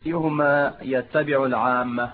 أيهما يتبع العامة؟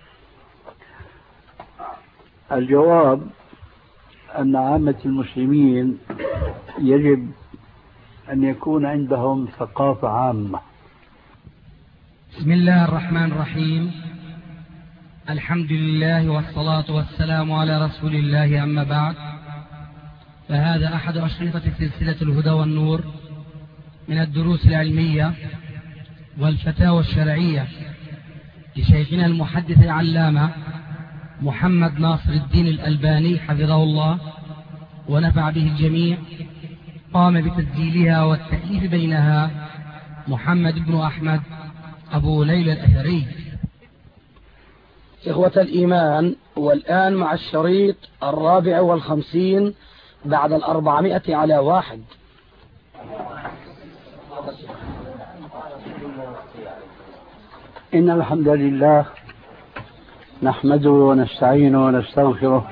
الجواب أن عامة المسلمين يجب أن يكون عندهم ثقافة عامة. بسم الله الرحمن الرحيم. الحمد لله والصلاة والسلام على رسول الله، أما بعد، فهذا أحد أشرطة سلسلة الهدى والنور من الدروس العلمية والفتاوى الشرعية لشيخنا المحدث العلامة محمد ناصر الدين الألباني حفظه الله ونفع به الجميع. قام بتسجيلها والتأليف بينها محمد بن أحمد أبو ليلى الأثري. إخوة الإيمان، والآن مع الشريط 54 بعد 400 على 1. إن الحمد لله نحمده ونستعينه ونستغفره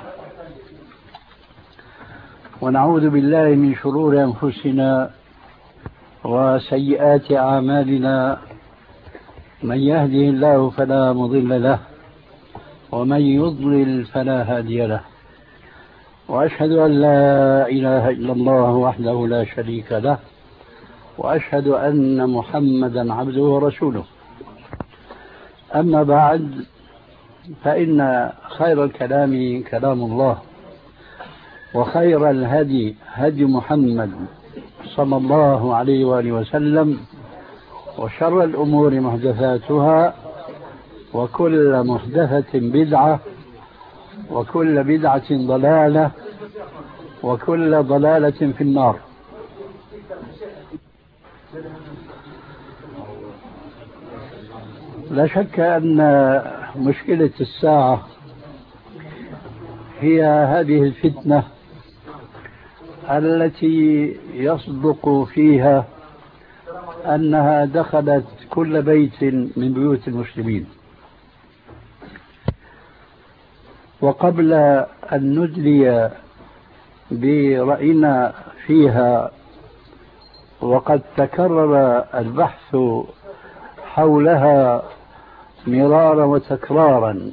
ونعوذ بالله من شرور أنفسنا وسيئات أعمالنا. من يهده الله فلا مضل له ومن يضلل فلا هادي له، وأشهد أن لا إله إلا الله وحده لا شريك له، وأشهد أن محمدا عبده ورسوله. أما بعد، فإن خير الكلام كلام الله، وخير الهدي هدي محمد صلى الله عليه وآله وسلم، وشر الأمور محدثاتها، وكل محدثة بدعة، وكل بدعة ضلالة، وكل ضلالة في النار. لا شك أن مشكلة الساعة هي هذه الفتنة التي يصدق فيها أنها دخلت كل بيت من بيوت المسلمين. وقبل أن ندلي برأينا فيها، وقد تكرر البحث حولها مرارا وتكرارا،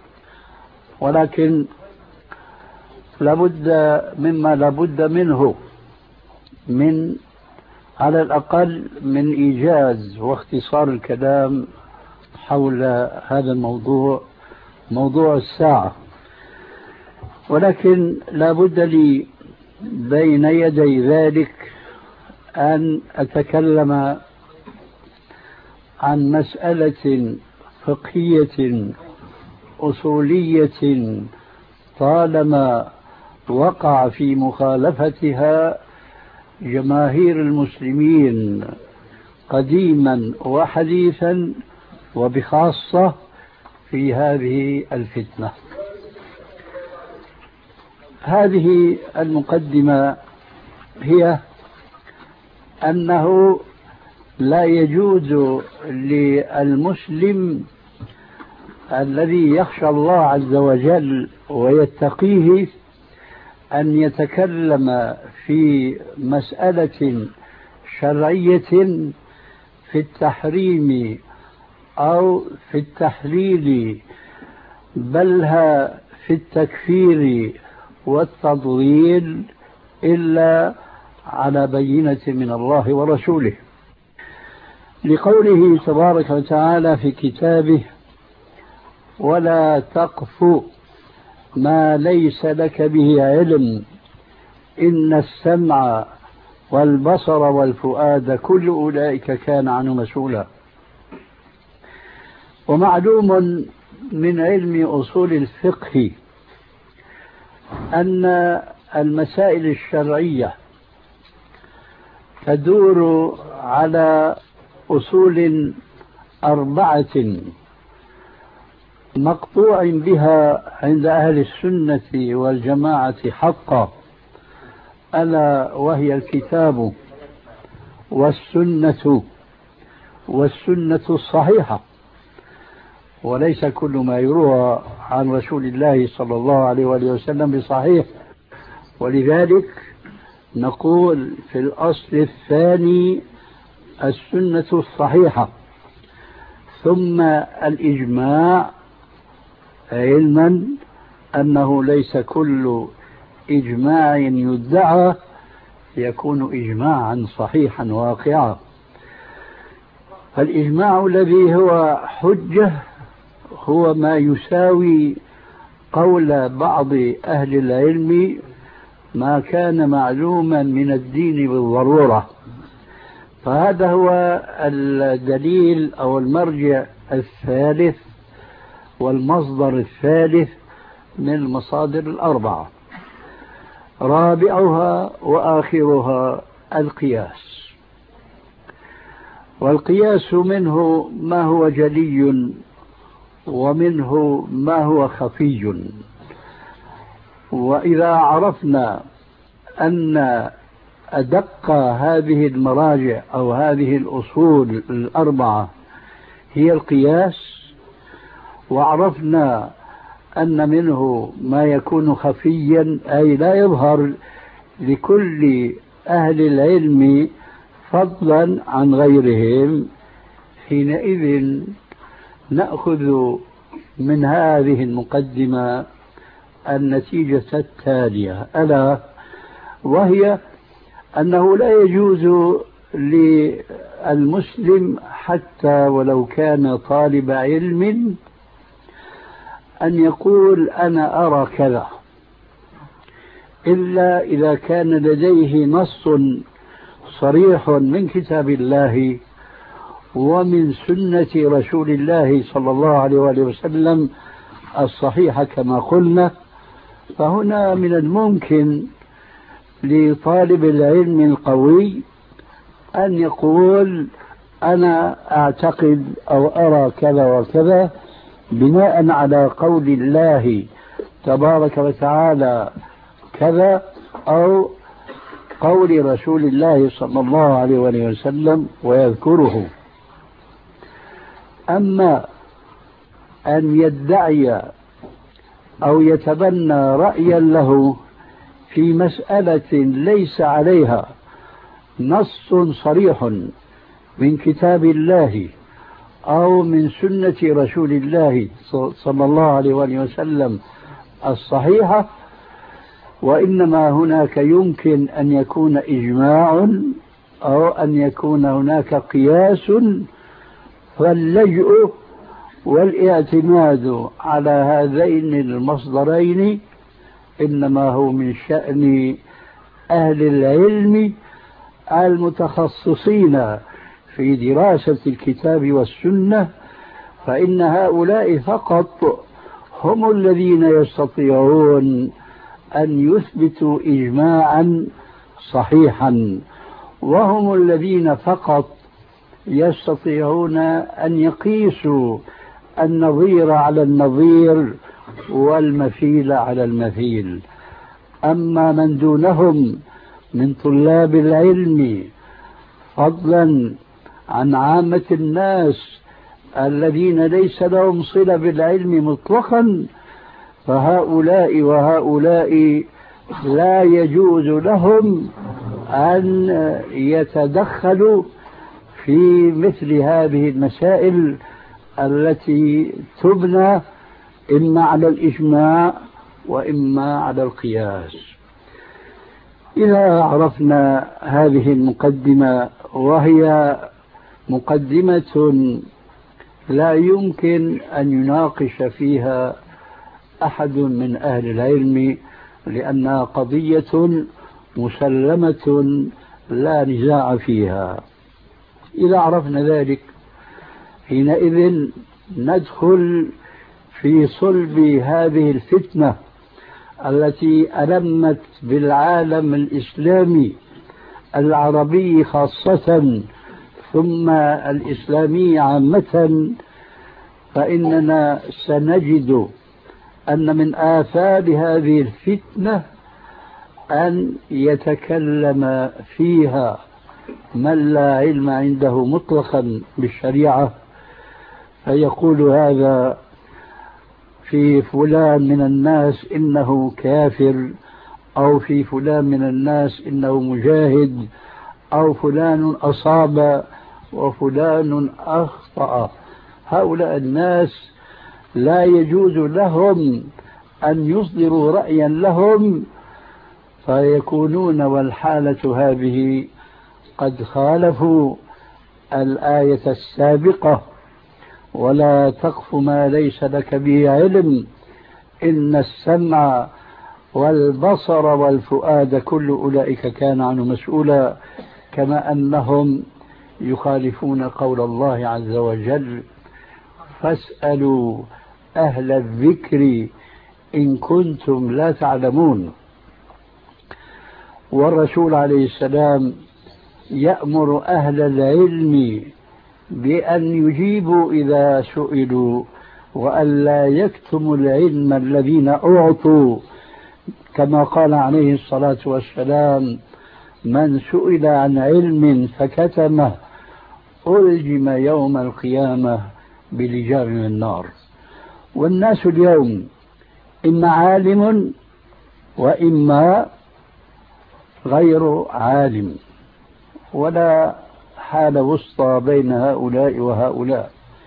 ولكن لابد مما لابد منه من على الأقل من إيجاز واختصار الكلام حول هذا الموضوع، موضوع الساعة. ولكن لابد لي بين يدي ذلك أن أتكلم عن مسألة فقهية أصولية طالما وقع في مخالفتها جماهير المسلمين قديما وحديثا، وبخاصة في هذه الفتنة. هذه المقدمة هي أنه لا يجوز للمسلم الذي يخشى الله عز وجل ويتقيه أن يتكلم في مسألة شرعية في التحريم أو في التحليل، بل في التكفير والتضليل، إلا على بينة من الله ورسوله، لقوله تبارك وتعالى في كتابه: ولا تقف ما ليس لك به علم إن السمع والبصر والفؤاد كل أولئك كان عنه مسؤولا. ومعلوم من علم أصول الفقه أن المسائل الشرعية تدور على أصول 4 مقطوع بها عند أهل السنة والجماعة حقا، ألا وهي الكتاب والسنة الصحيحة. وليس كل ما يروى عن رسول الله صلى الله عليه وسلم بصحيح، ولذلك نقول في الأصل الثاني السنة الصحيحة. ثم الإجماع، علما أنه ليس كل إجماع يدعى يكون إجماعا صحيحا واقعا. فالإجماع الذي هو حجة هو ما يساوي قول بعض أهل العلم ما كان معلوما من الدين بالضرورة. فهذا هو الدليل أو المرجع الثالث والمصدر الثالث من المصادر الأربعة. رابعها وآخرها القياس. والقياس منه ما هو جلي ومنه ما هو خفي. وإذا عرفنا أن أدق هذه المراجع أو هذه الأصول الأربعة هي القياس، وعرفنا أن منه ما يكون خفيا أي لا يظهر لكل أهل العلم فضلا عن غيرهم، حينئذ نأخذ من هذه المقدمة النتيجة التالية، ألا وهي أنه لا يجوز للمسلم حتى ولو كان طالب علم أن يقول أنا أرى كذا، إلا إذا كان لديه نص صريح من كتاب الله ومن سنة رسول الله صلى الله عليه وسلم الصحيحة كما قلنا. فهنا من الممكن لطالب العلم القوي أن يقول أنا أعتقد أو أرى كذا وكذا بناء على قول الله تبارك وتعالى كذا أو قول رسول الله صلى الله عليه وسلم ويذكره. أما أن يدعي أو يتبنى رأيا له في مسألة ليس عليها نص صريح من كتاب الله أو من سنة رسول الله صلى الله عليه وسلم الصحيحة، وإنما هناك يمكن أن يكون إجماع أو أن يكون هناك قياس، فاللجؤ والاعتماد على هذين المصدرين إنما هو من شأن أهل العلم المتخصصين في دراسة الكتاب والسنة، فإن هؤلاء فقط هم الذين يستطيعون أن يثبتوا إجماعا صحيحا، وهم الذين فقط يستطيعون أن يقيسوا النظير على النظير والمثيل على المثيل. أما من دونهم من طلاب العلم فضلا عن عامة الناس الذين ليس لهم صلة بالعلم مطلقا، فهؤلاء وهؤلاء لا يجوز لهم أن يتدخلوا في مثل هذه المسائل التي تبنى إما على الإجماع وإما على القياس. إذا عرفنا هذه المقدمة، وهي مقدمة لا يمكن أن يناقش فيها أحد من أهل العلم لأنها قضية مسلمة لا نزاع فيها، إذا عرفنا ذلك حينئذ ندخل في صلب هذه الفتنة التي ألمت بالعالم الإسلامي العربي خاصة ثم الإسلامي عامة. فإننا سنجد أن من آثار هذه الفتنة أن يتكلم فيها من لا علم عنده مطلقا بالشريعة، فيقول هذا في فلان من الناس إنه كافر، أو في فلان من الناس إنه مجاهد، أو فلان أصاب وفلان أخطأ، هؤلاء الناس لا يجوز لهم أن يصدروا رأيا لهم، فيكونون والحالة هذه قد خالفوا الآية السابقة: ولا تقف ما ليس لك به علم إن السمع والبصر والفؤاد كل أولئك كان عنه مسؤولا. كما أنهم يخالفون قول الله عز وجل: فاسألوا أهل الذكر إن كنتم لا تعلمون. والرسول عليه السلام يأمر أهل العلم بأن يجيبوا إذا سئلوا، وأن لا يكتموا العلم الذين أعطوا، كما قال عليه الصلاة والسلام: من سئل عن علم فكتمه ألجم يوم القيامة بلجام من النار. والناس اليوم إما عالم وإما غير عالم، ولا حال وسطى بين هؤلاء وهؤلاء.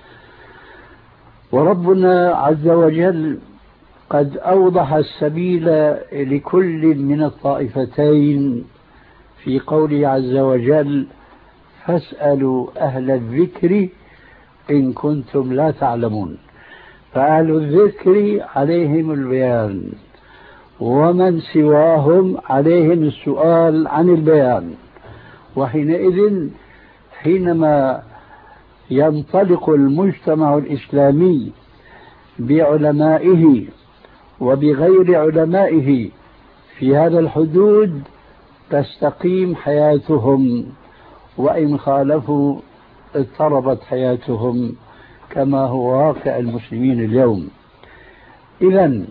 وربنا عز وجل قد أوضح السبيل لكل من الطائفتين في قوله عز وجل: فاسألوا أهل الذكر إن كنتم لا تعلمون. فأهل الذكر عليهم البيان، ومن سواهم عليهم السؤال عن البيان. وحينئذ حينما ينطلق المجتمع الإسلامي بعلمائه وبغير علمائه في هذا الحدود تستقيم حياتهم، وإن خالفوا اضطربت حياتهم، كما هو واقع المسلمين اليوم. إذن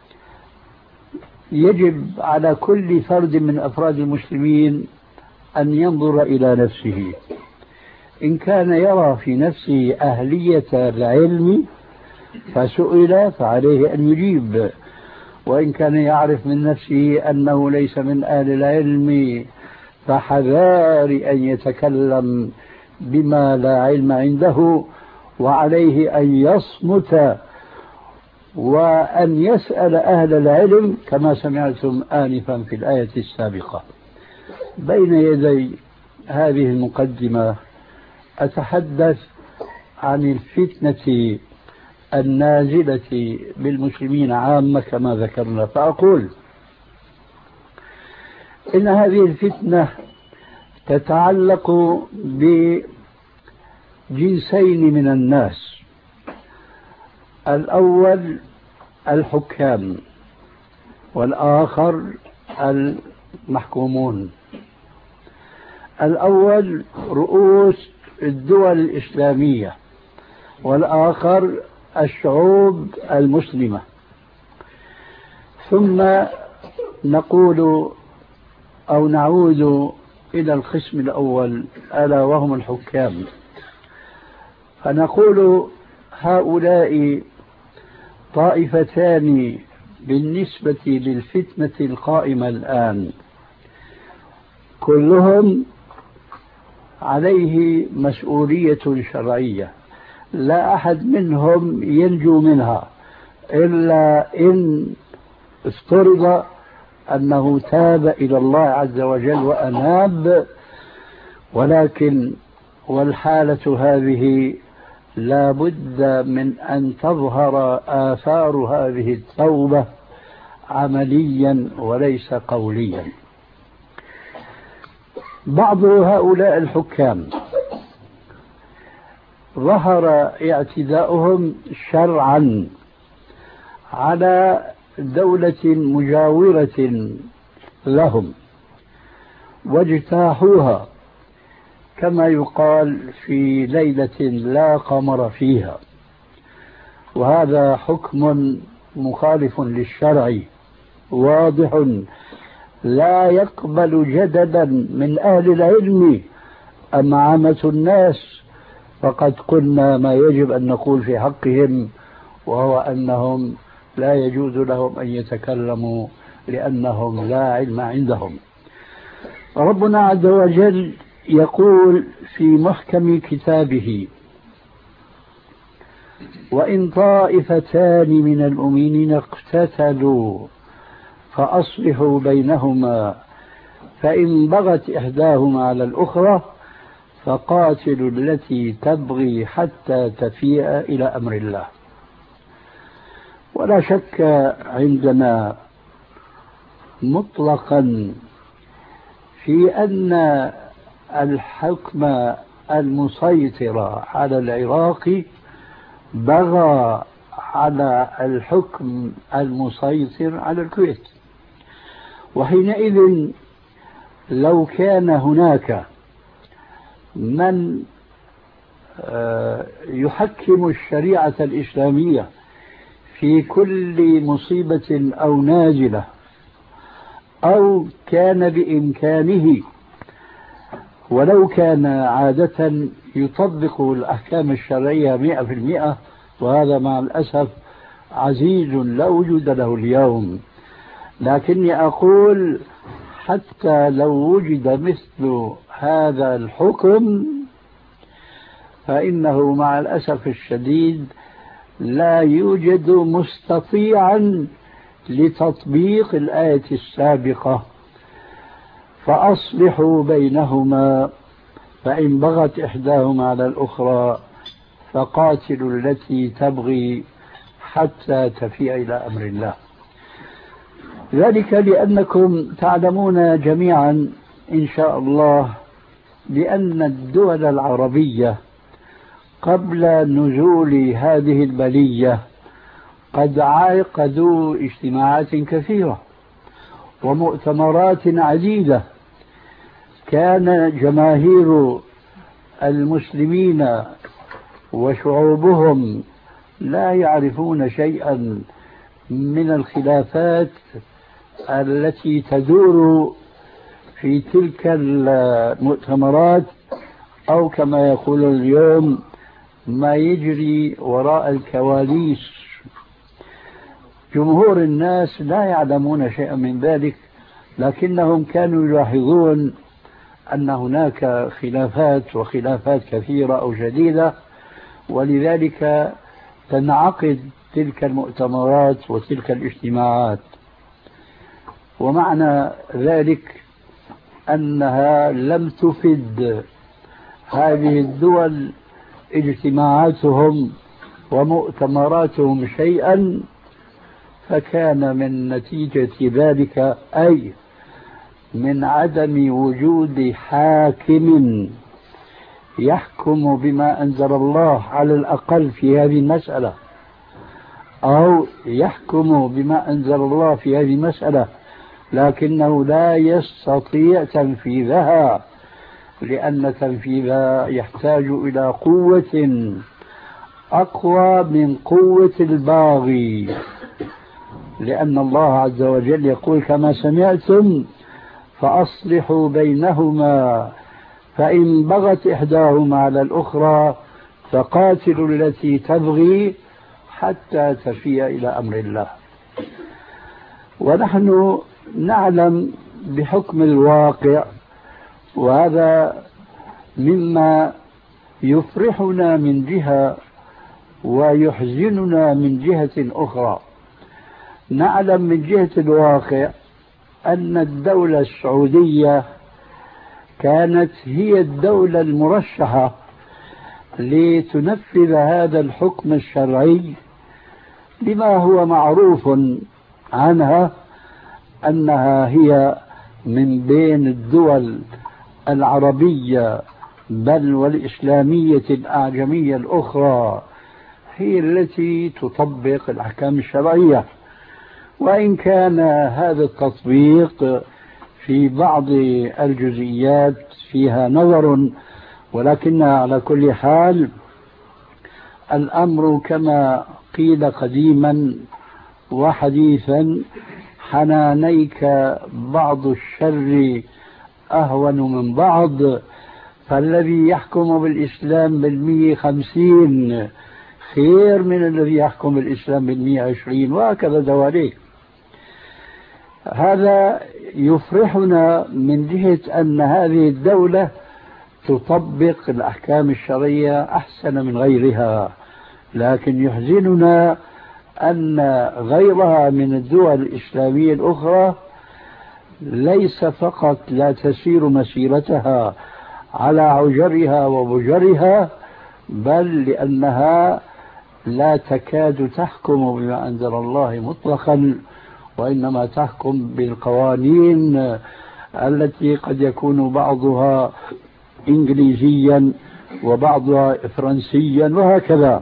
يجب على كل فرد من أفراد المسلمين أن ينظر إلى نفسه. إن كان يرى في نفسه أهلية العلم فسئل فعليه أن يجيب، وإن كان يعرف من نفسه أنه ليس من أهل العلم فحذار أن يتكلم بما لا علم عنده، وعليه أن يصمت وأن يسأل أهل العلم، كما سمعتم آنفا في الآية السابقة. بين يدي هذه المقدمة أتحدث عن الفتنة النازلة بالمسلمين عامة كما ذكرنا، فأقول إن هذه الفتنة تتعلق بجنسين من الناس. الأول الحكام، والآخر المحكومون. الأول رؤوس الدول الإسلامية، والآخر الشعوب المسلمة. ثم نقول أو نعود إلى القسم الأول ألا وهم الحكام، فنقول هؤلاء طائفتان بالنسبة للفتنة القائمة الآن، كلهم عليه مسؤولية شرعية، لا أحد منهم ينجو منها إلا إن افترض أنه تاب إلى الله عز وجل وأناب. ولكن والحالة هذه لا بد من أن تظهر آثار هذه التوبة عمليا وليس قوليا. بعض هؤلاء الحكام ظهر اعتداؤهم شرعا على دولة مجاورة لهم واجتاحوها، كما يقال في ليلة لا قمر فيها، وهذا حكم مخالف للشرع واضح لا يقبل جدلا من أهل العلم. أما عامة الناس فقد قلنا ما يجب أن نقول في حقهم، وهو أنهم لا يجوز لهم أن يتكلموا لأنهم لا علم عندهم. ربنا عز وجل يقول في محكم كتابه: وإن طائفتان من المؤمنين اقتتلوا فأصلحوا بينهما فإن بغت إحداهما على الأخرى فقاتلوا التي تبغي حتى تفيء إلى أمر الله. ولا شك عندنا مطلقا في أن الحكم المسيطر على العراق بغى على الحكم المسيطر على الكويت. وحينئذ لو كان هناك من يحكم الشريعة الإسلامية في كل مصيبة أو نازلة، أو كان بإمكانه ولو كان عادة يطبق الأحكام الشرعية 100%، وهذا مع الأسف عزيز لا وجود له اليوم. لكني أقول حتى لو وجد مثل هذا الحكم فإنه مع الأسف الشديد لا يوجد مستطيعا لتطبيق الآية السابقة فأصلحوا بينهما فإن بغت إحداهما على الأخرى فقاتلوا التي تبغي حتى تفيء إلى أمر الله. ذلك لأنكم تعلمون جميعا إن شاء الله بأن الدول العربية قبل نزول هذه البلية قد عقدوا اجتماعات كثيرة ومؤتمرات عديدة كان جماهير المسلمين وشعوبهم لا يعرفون شيئا من الخلافات التي تدور في تلك المؤتمرات، أو كما يقول اليوم ما يجري وراء الكواليس. جمهور الناس لا يعلمون شيئا من ذلك، لكنهم كانوا يلاحظون أن هناك خلافات كثيرة أو جديدة، ولذلك تنعقد تلك المؤتمرات وتلك الاجتماعات. ومعنى ذلك أنها لم تفد هذه الدول اجتماعاتهم ومؤتمراتهم شيئا، فكان من نتيجة ذلك أي من عدم وجود حاكم يحكم بما أنزل الله على الأقل في هذه المسألة، أو يحكم بما أنزل الله في هذه المسألة لكنه لا يستطيع تنفيذها، لأن تنفيذها يحتاج إلى قوة أقوى من قوة الباغي، لأن الله عز وجل يقول كما سمعتم فأصلحوا بينهما فإن بغت إحداهما على الأخرى فقاتلوا التي تبغي حتى تفيء إلى أمر الله. ونحن نعلم بحكم الواقع، وهذا مما يفرحنا من جهة ويحزننا من جهة أخرى. نعلم من جهة الواقع أن الدولة السعودية كانت هي الدولة المرشحة لتنفذ هذا الحكم الشرعي، لما هو معروف عنها أنها هي من بين الدول العربية بل والإسلامية الأعجمية الأخرى هي التي تطبق الأحكام الشرعية. وإن كان هذا التطبيق في بعض الجزئيات فيها نظر، ولكن على كل حال الأمر كما قيل قديما وحديثا حنانيك بعض الشر أهون من بعض، فالذي يحكم بالإسلام 150 خير من الذي يحكم بالإسلام 120، وهكذا دواليك. هذا يفرحنا من جهة أن هذه الدولة تطبق الأحكام الشرعية أحسن من غيرها، لكن يحزننا أن غيرها من الدول الإسلامية الأخرى ليس فقط لا تسير مسيرتها على عجرها وبجرها، بل لأنها لا تكاد تحكم بما أنزل الله مطلقا، وإنما تحكم بالقوانين التي قد يكون بعضها إنجليزيا وبعضها فرنسيا وهكذا.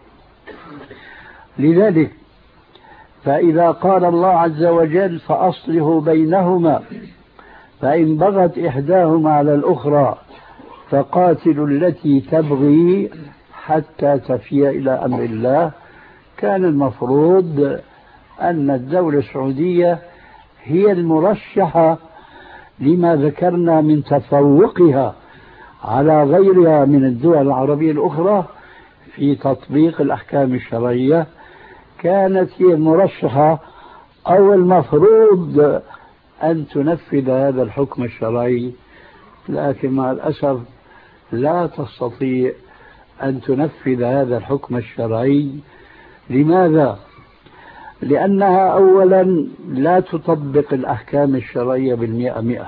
لذلك فإذا قال الله عز وجل فأصلحوا بينهما فإن بغت إحداهما على الأخرى فقاتلوا التي تبغي حتى تفيء إلى أمر الله، كان المفروض أن الدولة السعودية هي المرشحة لما ذكرنا من تفوقها على غيرها من الدول العربية الأخرى في تطبيق الأحكام الشرعية، كانت هي المرشحة أو المفروض أن تنفذ هذا الحكم الشرعي، لكن مع الأسف لا تستطيع أن تنفذ هذا الحكم الشرعي. لماذا؟ لأنها أولا لا تطبق الأحكام الشرعية 100%،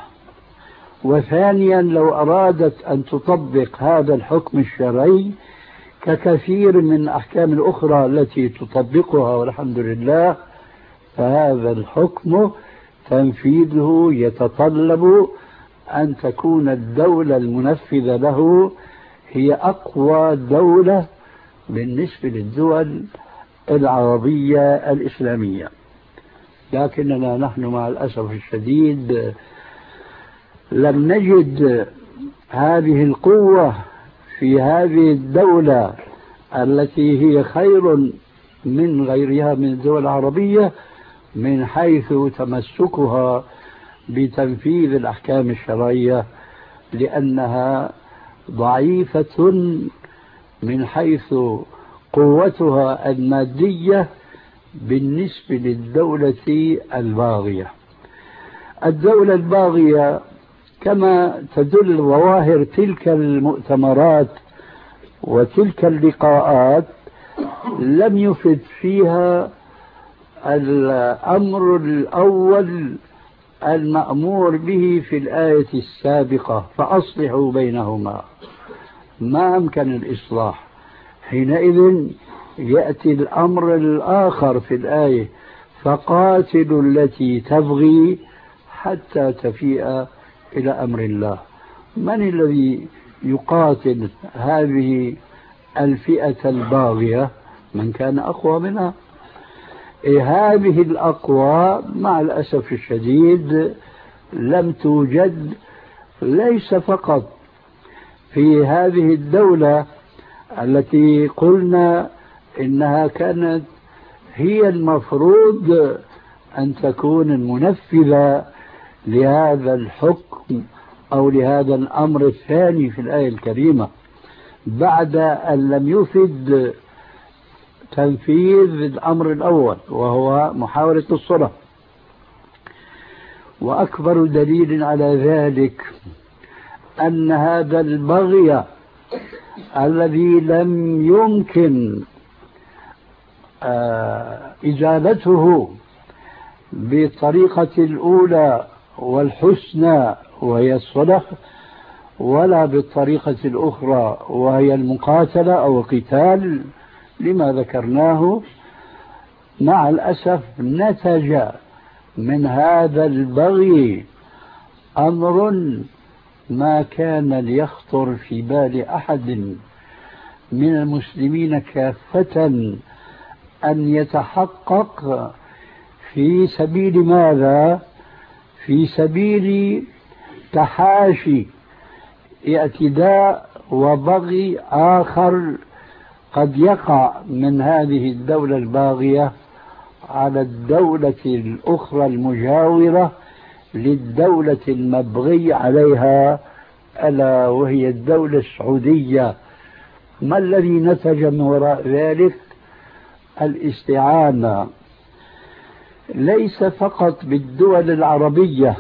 وثانيا لو أرادت أن تطبق هذا الحكم الشرعي ككثير من الأحكام الأخرى التي تطبقها والحمد لله، فهذا الحكم تنفيذه يتطلب أن تكون الدولة المنفذة له هي أقوى دولة بالنسبة للدول العربية الإسلامية. لكننا نحن مع الأسف الشديد لم نجد هذه القوة في هذه الدولة التي هي خير من غيرها من الدول العربية من حيث تمسكها بتنفيذ الأحكام الشرعية، لأنها ضعيفة من حيث قوتها المادية بالنسبة للدولة الباغية. الدولة الباغية كما تدل ظواهر تلك المؤتمرات وتلك اللقاءات لم يفد فيها الأمر الأول المأمور به في الآية السابقة فأصلحوا بينهما، ما أمكن الإصلاح. حينئذ يأتي الأمر الآخر في الآية فقاتلوا التي تبغي حتى تفيء إلى أمر الله. من الذي يقاتل هذه الفئة الباغية؟ من كان أقوى منها. هذه الأقوى مع الأسف الشديد لم توجد، ليس فقط في هذه الدولة التي قلنا إنها كانت هي المفروض أن تكون المنفذة لهذا الحكم أو لهذا الأمر الثاني في الآية الكريمة، بعد أن لم يفد تنفيذ الأمر الأول وهو محاولة الصلح. وأكبر دليل على ذلك أن هذا البغي الذي لم يمكن إزالته بالطريقة الأولى والحسنى وهي الصلح، ولا بالطريقة الأخرى وهي المقاتلة أو القتال لما ذكرناه، مع الأسف نتج من هذا البغي أمر ما كان ليخطر في بال أحد من المسلمين كافة أن يتحقق. في سبيل ماذا؟ في سبيل تحاشي اعتداء وبغي آخر قد يقع من هذه الدولة الباغية على الدولة الأخرى المجاورة للدولة المبغي عليها، ألا وهي الدولة السعودية. ما الذي نتج من وراء ذلك؟ الاستعانة ليس فقط بالدول العربية،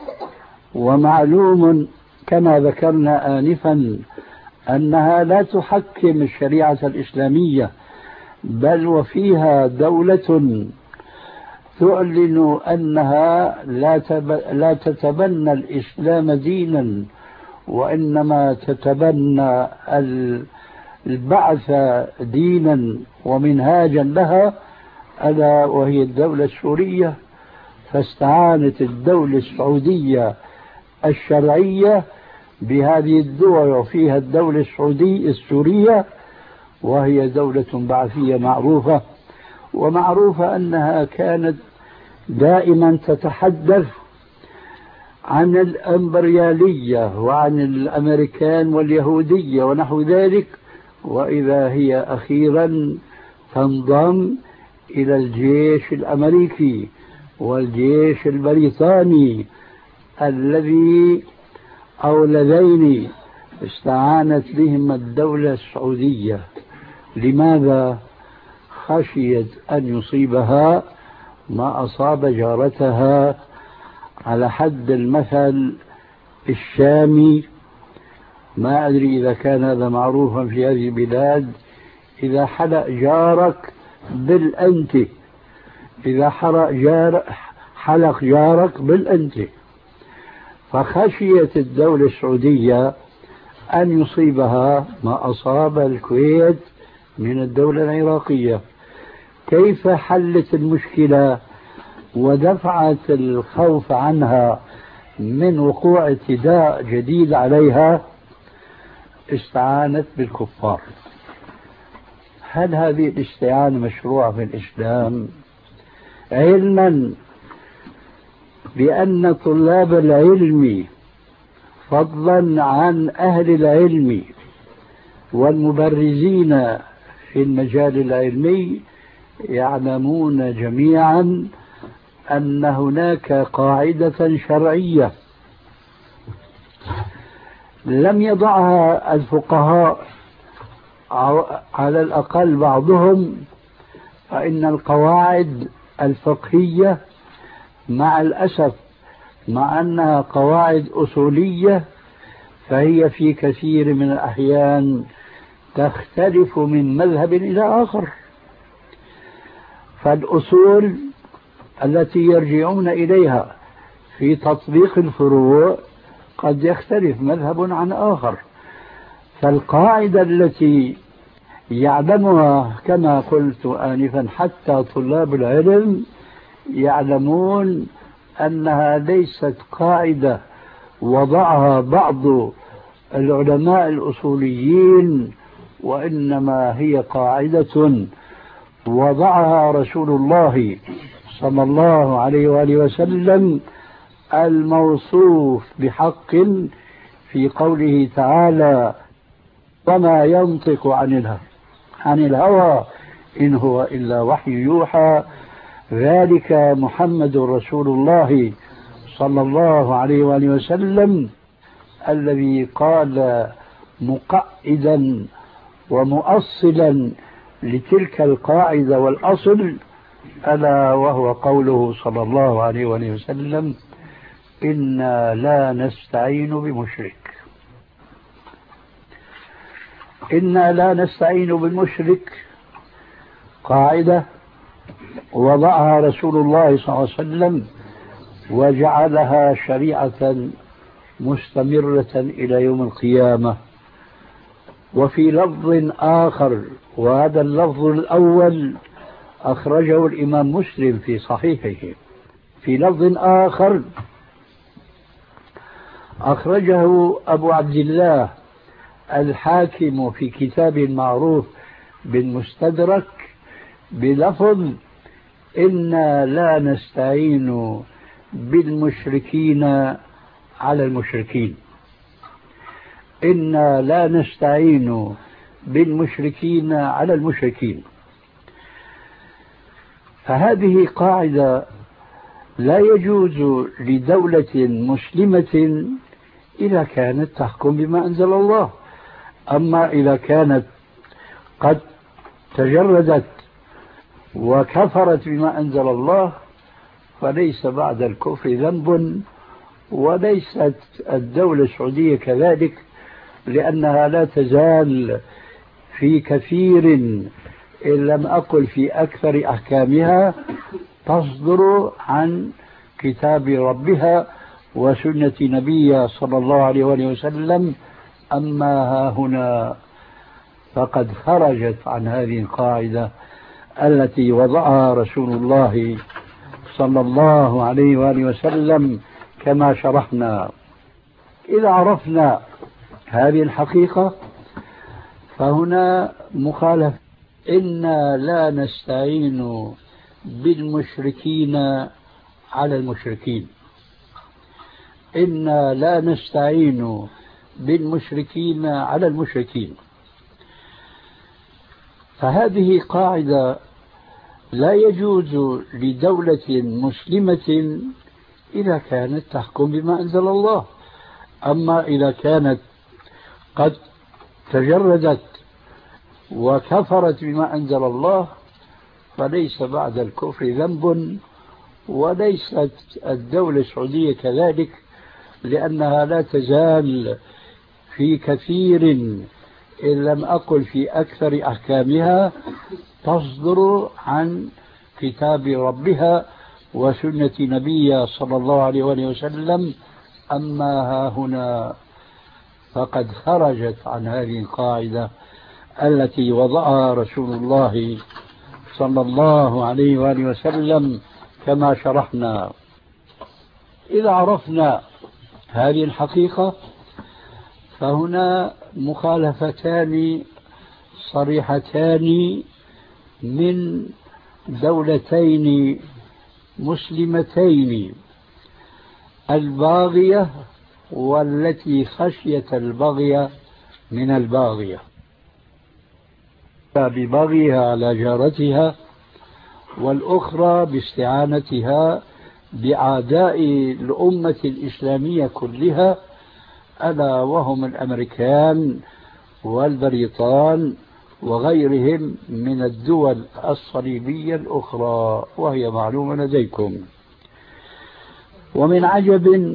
ومعلوم كما ذكرنا آنفا أنها لا تحكم الشريعة الإسلامية، بل وفيها دولة تعلن أنها لا تتبنى الإسلام دينا، وإنما تتبنى البعث دينا ومنهاجا لها، ألا وهي الدولة السورية. فاستعانت الدولة السعودية الشرعية بهذه الدول، وفيها الدولة السورية، وهي دولة بعثية معروفة، ومعروفة أنها كانت دائما تتحدث عن الإمبريالية وعن الأمريكان واليهودية ونحو ذلك، وإذا هي أخيرا تنضم إلى الجيش الأمريكي والجيش البريطاني اللذين استعانت بهم الدولة السعودية. لماذا؟ خشيت أن يصيبها ما أصاب جارتها، على حد المثل الشامي. ما أدري إذا كان هذا معروفا في هذه البلاد، إذا حلق جارك بالأنت، إذا حلق جارك بالأنت. فخشيت الدولة السعودية أن يصيبها ما أصاب الكويت من الدولة العراقية. كيف حلت المشكلة ودفعت الخوف عنها من وقوع اعتداء جديد عليها؟ استعانت بالكفار. هل هذه الاستعانة مشروعة في الإسلام؟ علما بأن طلاب العلم فضلا عن أهل العلم والمبرزين في المجال العلمي يعلمون جميعا أن هناك قاعدة شرعية لم يضعها الفقهاء على الأقل بعضهم. فإن القواعد الفقهية مع الأسف مع أنها قواعد أصولية فهي في كثير من الأحيان تختلف من مذهب إلى آخر. فالأصول التي يرجعون إليها في تطبيق الفروع قد يختلف مذهب عن آخر. فالقاعدة التي يعلمها كما قلت آنفا حتى طلاب العلم يعلمون أنها ليست قاعدة وضعها بعض العلماء الأصوليين، وإنما هي قاعدة وضعها رسول الله صلى الله عليه وآله وسلم الموصوف بحق في قوله تعالى: وما ينطق عن الهوى إن هو إلا وحي يوحى، ذلك محمد رسول الله صلى الله عليه وآله وسلم الذي قال مقعدا ومؤصلا لتلك القاعدة والأصل، ألا وهو قوله صلى الله عليه وآله وسلم: إنا لا نستعين بمشرك. إنا لا نستعين بالمشرك قاعدة وضعها رسول الله صلى الله عليه وسلم وجعلها شريعة مستمرة إلى يوم القيامة. وفي لفظ آخر، وهذا اللفظ الأول أخرجه الإمام مسلم في صحيحه، في لفظ آخر أخرجه أبو عبد الله الحاكم في كتاب معروف بالمستدرك بلفظ: إنا لا نستعين بالمشركين على المشركين. إنا لا نستعين بالمشركين على المشركين. فهذه قاعدة لا يجوز لدولة مسلمة إذا كانت تحكم بما أنزل الله. أما إذا كانت قد تجردت وكفرت بما أنزل الله فليس بعد الكفر ذنب، وليست الدولة السعودية كذلك، لأنها لا تزال في كثير إن لم أقل في أكثر أحكامها تصدر عن كتاب ربها وسنة نبيها صلى الله عليه وسلم. أما ها هنا فقد خرجت عن هذه القاعدة التي وضعها رسول الله صلى الله عليه وآله وسلم كما شرحنا. إذا عرفنا هذه الحقيقة فهنا مخالفة. إنا لا نستعين بالمشركين على المشركين. إنا لا نستعين بالمشركين على المشركين. فهذه قاعدة لا يجوز لدولة مسلمة إذا كانت تحكم بما أنزل الله. أما إذا كانت قد تجردت وكفرت بما أنزل الله فليس بعد الكفر ذنب، وليست الدولة السعودية كذلك، لأنها لا تزال في كثير إن لم أقل في أكثر أحكامها تصدر عن كتاب ربها وسنة نبيها صلى الله عليه وسلم. أما ها هنا فقد خرجت عن هذه القاعدة التي وضعها رسول الله صلى الله عليه وآله وسلم كما شرحنا. إذا عرفنا هذه الحقيقة فهنا مخالفتان صريحتان من دولتين مسلمتين، الباغية والتي خشيت البغي من الباغية، ببغيها على جارتها، والأخرى باستعانتها بأعداء الأمة الإسلامية كلها، ألا وهم الأمريكان والبريطان وغيرهم من الدول الصليبية الأخرى، وهي معلومة لديكم. ومن عجب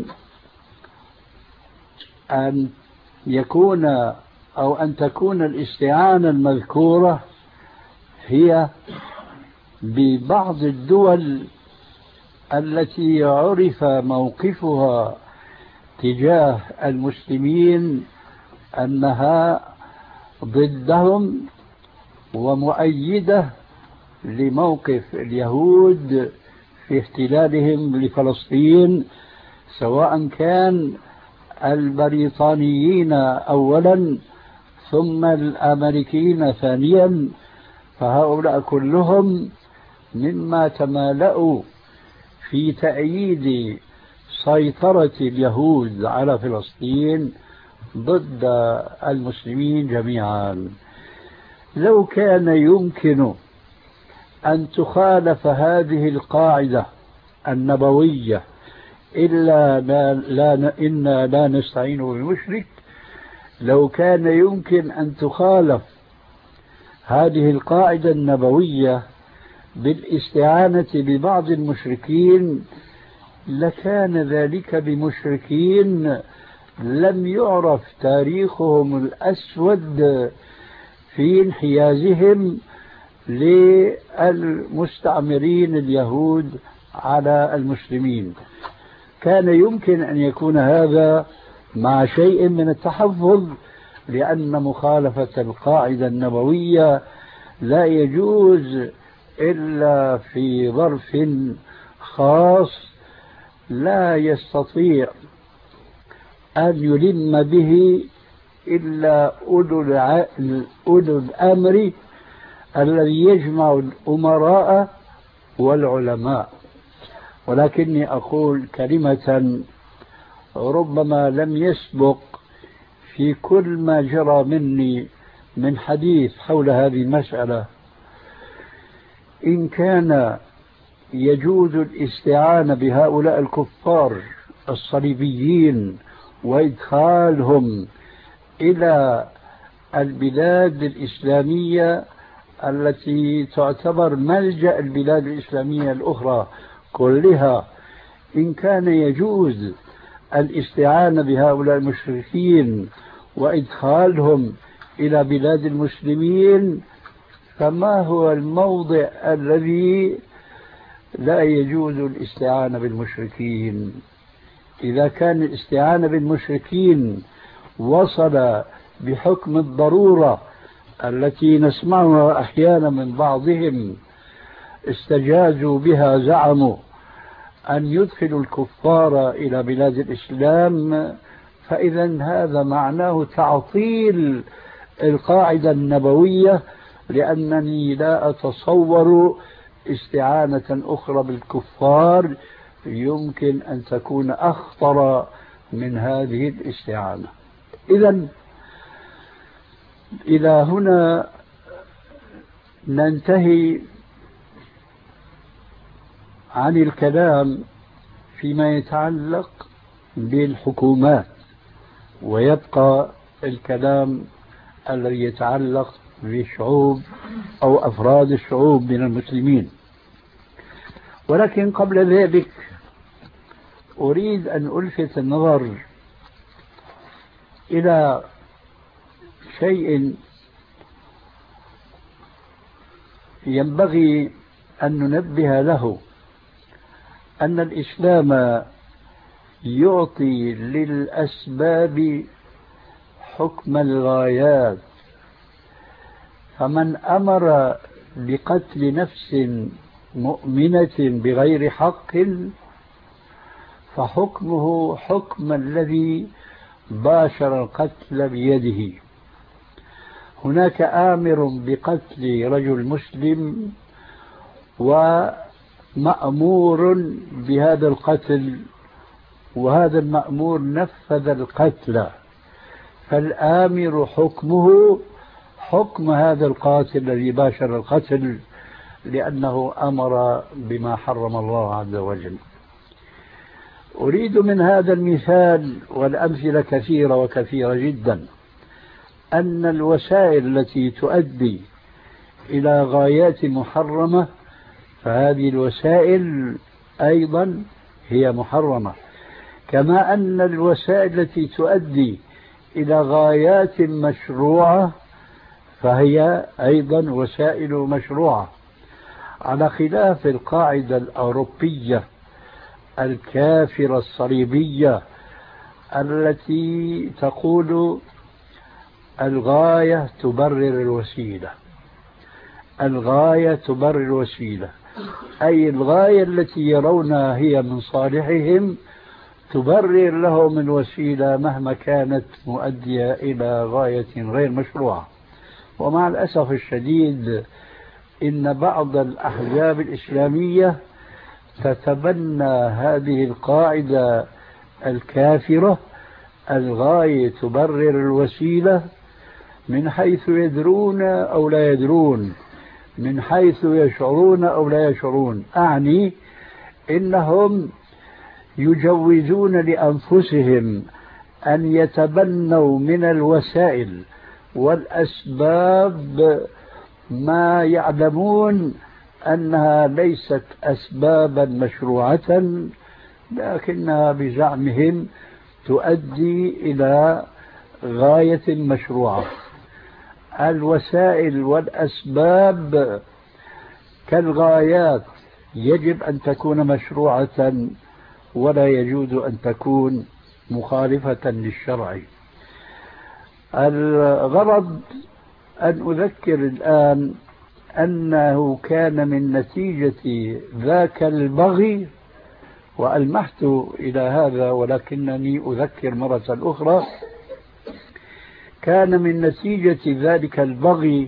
أن يكون أو أن تكون الاستعانة المذكورة هي ببعض الدول التي عرف موقفها تجاه المسلمين أنها ضدهم ومؤيدة لموقف اليهود في احتلالهم لفلسطين، سواء كان البريطانيين أولا ثم الأمريكيين ثانيا، فهؤلاء كلهم مما تمالأوا في تأييد سيطرة اليهود على فلسطين ضد المسلمين جميعا. لو كان يمكن أن تخالف هذه القاعدة النبوية إنا لا نستعين بالمشرك، لو كان يمكن أن تخالف هذه القاعدة النبوية بالاستعانة ببعض المشركين لكان ذلك بمشركين لم يعرف تاريخهم الأسود في انحيازهم للمستعمرين اليهود على المسلمين. كان يمكن أن يكون هذا مع شيء من التحفظ، لأن مخالفة القاعدة النبوية لا يجوز إلا في ظرف خاص لا يستطيع أن يلم به إلا أولو الأمر الذي يجمع الأمراء والعلماء. ولكني أقول كلمة ربما لم يسبق في كل ما جرى مني من حديث حول هذه المسألة. إن كان يجوز الاستعانة بهؤلاء الكفار الصليبيين وإدخالهم إلى البلاد الإسلامية التي تعتبر ملجأ البلاد الإسلامية الأخرى كلها، إن كان يجوز الاستعانة بهؤلاء المشركين وإدخالهم إلى بلاد المسلمين، فما هو الموضع الذي لا يجوز الاستعانة بالمشركين؟ إذا كان الاستعانة بالمشركين وصل بحكم الضرورة التي نسمعها أحيانا من بعضهم استجازوا بها، زعموا أن يدخلوا الكفار إلى بلاد الإسلام، فإذا هذا معناه تعطيل القاعدة النبوية، لأنني لا أتصور استعانة أخرى بالكفار يمكن أن تكون أخطر من هذه الاستعانة. إذن إلى هنا ننتهي عن الكلام فيما يتعلق بالحكومات، ويبقى الكلام الذي يتعلق بالشعوب أو أفراد الشعوب من المسلمين. ولكن قبل ذلك أريد أن ألفت النظر إلى شيء ينبغي أن ننبه له، أن الإسلام يعطي للأسباب حكم الغايات، فمن أمر بقتل نفس مؤمنة بغير حق فحكمه حكم الذي باشر القتل بيده. هناك آمر بقتل رجل مسلم ومأمور بهذا القتل، وهذا المأمور نفذ القتل، فالآمر حكمه حكم هذا القاتل الذي باشر القتل، لأنه أمر بما حرم الله عز وجل. أريد من هذا المثال، والأمثلة كثيرة وكثيرة جدا، أن الوسائل التي تؤدي إلى غايات محرمة فهذه الوسائل أيضا هي محرمة، كما أن الوسائل التي تؤدي إلى غايات مشروعة فهي أيضا وسائل مشروعة، على خلاف القاعدة الأوروبية الكافرة الصليبية التي تقول الغاية تبرر الوسيلة. الغاية تبرر الوسيلة، أي الغاية التي يرونها هي من صالحهم تبرر لهم الوسيلة مهما كانت مؤدية إلى غاية غير مشروعة. ومع الأسف الشديد إن بعض الأحزاب الإسلامية تتبنى هذه القاعدة الكافرة، الغاية تبرر الوسيلة، من حيث يدرون أو لا يدرون، من حيث يشعرون أو لا يشعرون. أعني إنهم يجوزون لأنفسهم أن يتبنوا من الوسائل والأسباب ما يعلمون أنها ليست أسبابا مشروعة، لكنها بزعمهم تؤدي إلى غاية مشروعة. الوسائل والأسباب كالغايات يجب أن تكون مشروعة ولا يجوز أن تكون مخالفة للشرع. الغرض أن أذكر الآن أنه كان من نتيجة ذاك البغي، وألمحت إلى هذا ولكنني أذكر مرة أخرى، كان من نتيجة ذلك البغي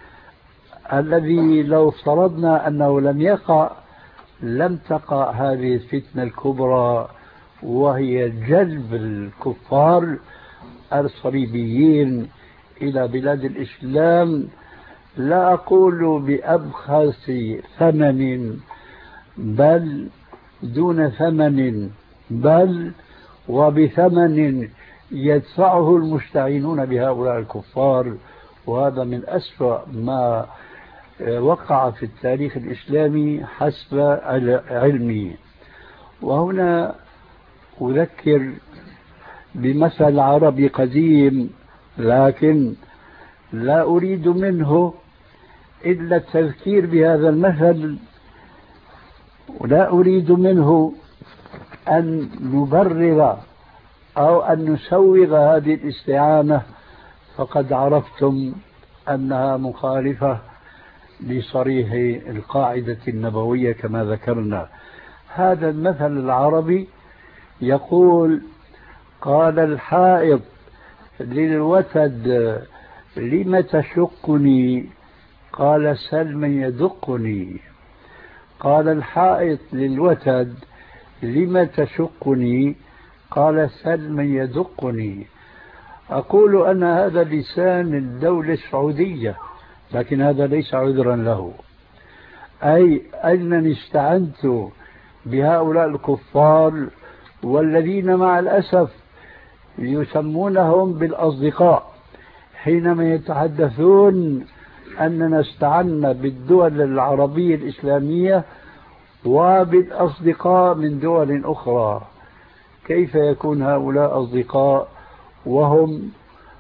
الذي لو افترضنا أنه لم يقع لم تقع هذه الفتنة الكبرى، وهي جلب الكفار الصليبيين إلى بلاد الإسلام، لا أقول بأبخس ثمن بل دون ثمن، بل وبثمن يدفعه المستعينون بهؤلاء الكفار. وهذا من أسوأ ما وقع في التاريخ الإسلامي حسب علمي. وهنا أذكر بمثل عربي قديم، لكن لا أريد منه إلا التذكير بهذا المثل، ولا أريد منه أن نبرر أو أن نسوغ هذه الاستعانة، فقد عرفتم أنها مخالفة لصريح القاعدة النبوية كما ذكرنا. هذا المثل العربي يقول: قال الحائط للوتد لم تشقني؟ قال: سل من يدقني. قال الحائط للوتد: لم تشقني؟ قال: سل من يدقني. أقول أن هذا لسان الدولة السعودية، لكن هذا ليس عذرا له. أي أنني استعنت بهؤلاء الكفار والذين مع الأسف يسمونهم بالأصدقاء، حينما يتحدثون أننا استعنا بالدول العربية الإسلامية وبالأصدقاء من دول أخرى. كيف يكون هؤلاء أصدقاء وهم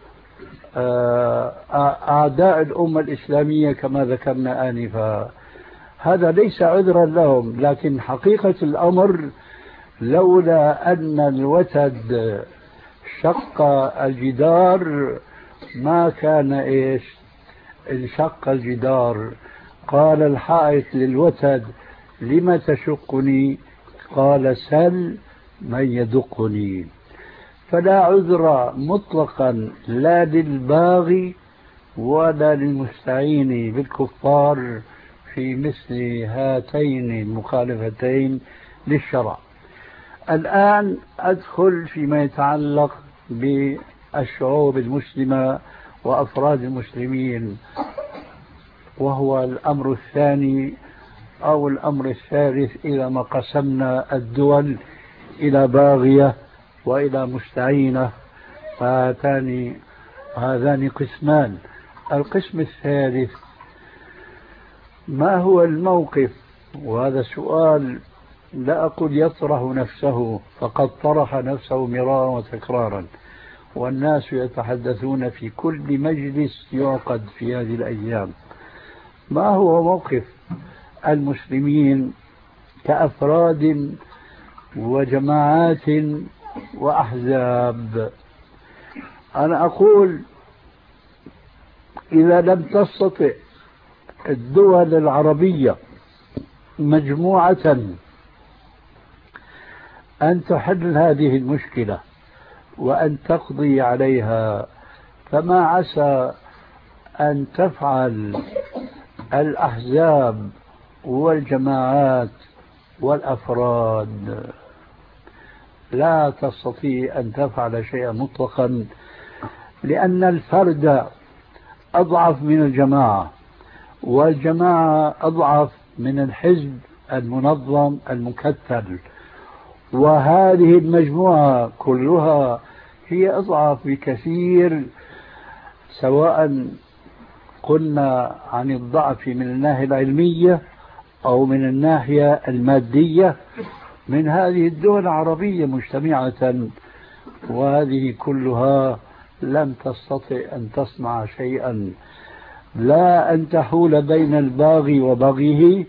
أعداء الأمة الإسلامية كما ذكرنا آنفا؟ هذا ليس عذرا لهم، لكن حقيقة الأمر لولا أن الوتد شق الجدار ما كان انشق الجدار. قال الحائط للوتد: لم تشقني؟ قال: سل من يدقني. فلا عذر مطلقا لا للباغي ولا للمستعين بالكفار في مثل هاتين المخالفتين للشرع. الآن أدخل فيما يتعلق بالشعوب المسلمة وأفراد المسلمين، وهو الأمر الثاني أو الأمر الثالث إذا ما قسمنا الدول إلى باغية وإلى مستعينة، هذان قسمان. القسم الثالث: ما هو الموقف؟ وهذا سؤال لا أقول يطرح نفسه، فقد طرح نفسه مرارا وتكرارا، والناس يتحدثون في كل مجلس يعقد في هذه الأيام. ما هو موقف المسلمين كأفراد وجماعات وأحزاب؟ أنا أقول: إذا لم تستطع الدول العربية مجموعة أن تحل هذه المشكلة وأن تقضي عليها، فما عسى أن تفعل الأحزاب والجماعات والأفراد؟ لا تستطيع أن تفعل شيئا مطلقا، لأن الفرد أضعف من الجماعة، والجماعة أضعف من الحزب المنظم المكتل، وهذه المجموعة كلها هي أضعف بكثير، سواء قلنا عن الضعف من الناحية العلمية أو من الناحية المادية من هذه الدول العربية مجتمعة، وهذه كلها لم تستطع أن تصنع شيئا، لا أن تحول بين الباغي وبغيه،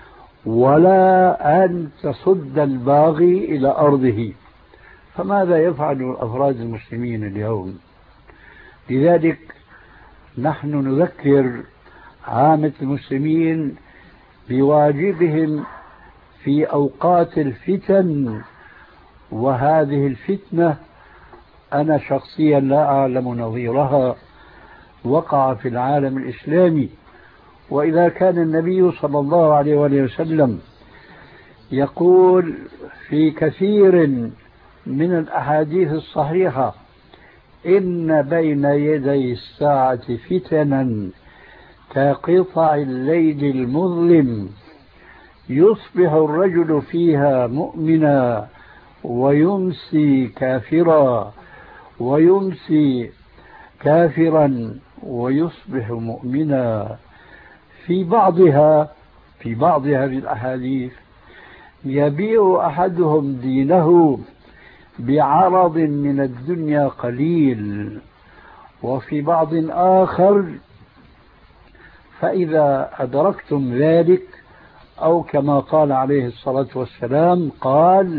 ولا أن تصد الباغي إلى أرضه. فماذا يفعل أفراد المسلمين اليوم؟ لذلك نحن نذكر عامة المسلمين بواجبهم في أوقات الفتن، وهذه الفتنة أنا شخصيا لا أعلم نظيرها وقع في العالم الإسلامي. وإذا كان النبي صلى الله عليه وسلم يقول في كثير من الأحاديث الصحيحة: إن بين يدي الساعة فتنا كقطع الليل المظلم يصبح الرجل فيها مؤمنا ويمسي كافرا، ويمسي كافرا ويصبح مؤمنا. في بعض هذه الأحاديث يبيع أحدهم دينه بعرض من الدنيا قليل، وفي بعض آخر فإذا أدركتم ذلك، أو كما قال عليه الصلاة والسلام قال: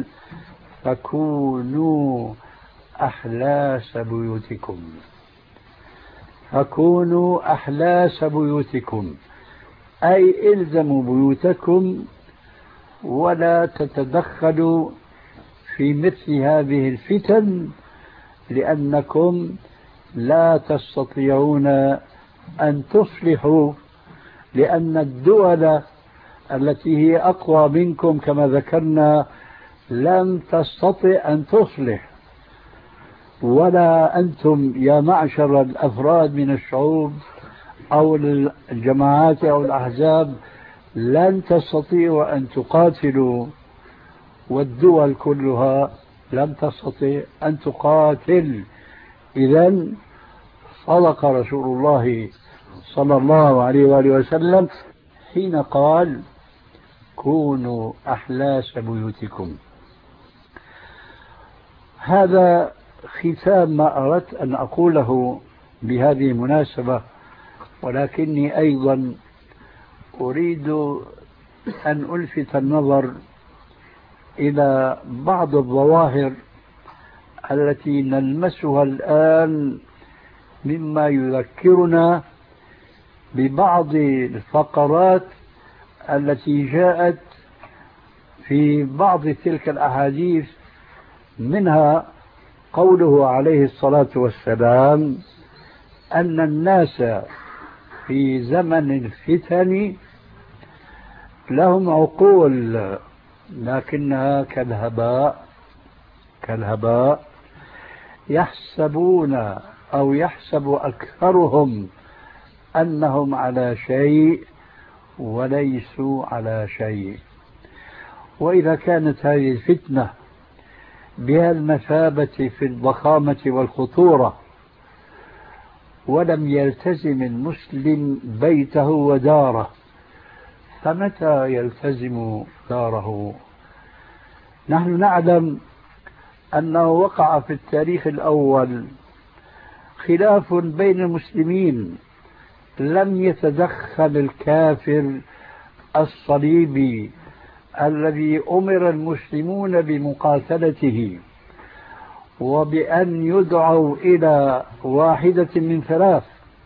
فكونوا أحلاس بيوتكم. فكونوا أحلاس بيوتكم، أي إلزموا بيوتكم ولا تتدخلوا في مثل هذه الفتن، لأنكم لا تستطيعون أن تصلحوا، لأن الدول التي هي أقوى منكم كما ذكرنا لم تستطع أن تصلح، ولا أنتم يا معشر الأفراد من الشعوب أو الجماعات أو الأحزاب لن تستطيعوا أن تقاتلوا، والدول كلها لم تستطع أن تقاتل. إذن صدق رسول الله صلى الله عليه وآله وسلم حين قال: كونوا أحلاس بيوتكم. هذا ختام ما أردت أن أقوله بهذه المناسبة، ولكني أيضا أريد أن ألفت النظر إلى بعض الظواهر التي نلمسها الآن مما يذكرنا ببعض الفقرات التي جاءت في بعض تلك الأحاديث، منها قوله عليه الصلاة والسلام أن الناس في زمن الفتن لهم عقول لكنها كالهباء يحسبون أو يحسب أكثرهم أنهم على شيء وليسوا على شيء. وإذا كانت هذه الفتنة بها المثابة في الضخامة والخطورة ولم يلتزم المسلم بيته وداره، فمتى يلتزم داره؟ نحن نعلم أنه وقع في التاريخ الأول خلاف بين المسلمين، لم يتدخل الكافر الصليبي الذي أمر المسلمون بمقاتلته وبأن يدعوا إلى واحدة من ثلاث: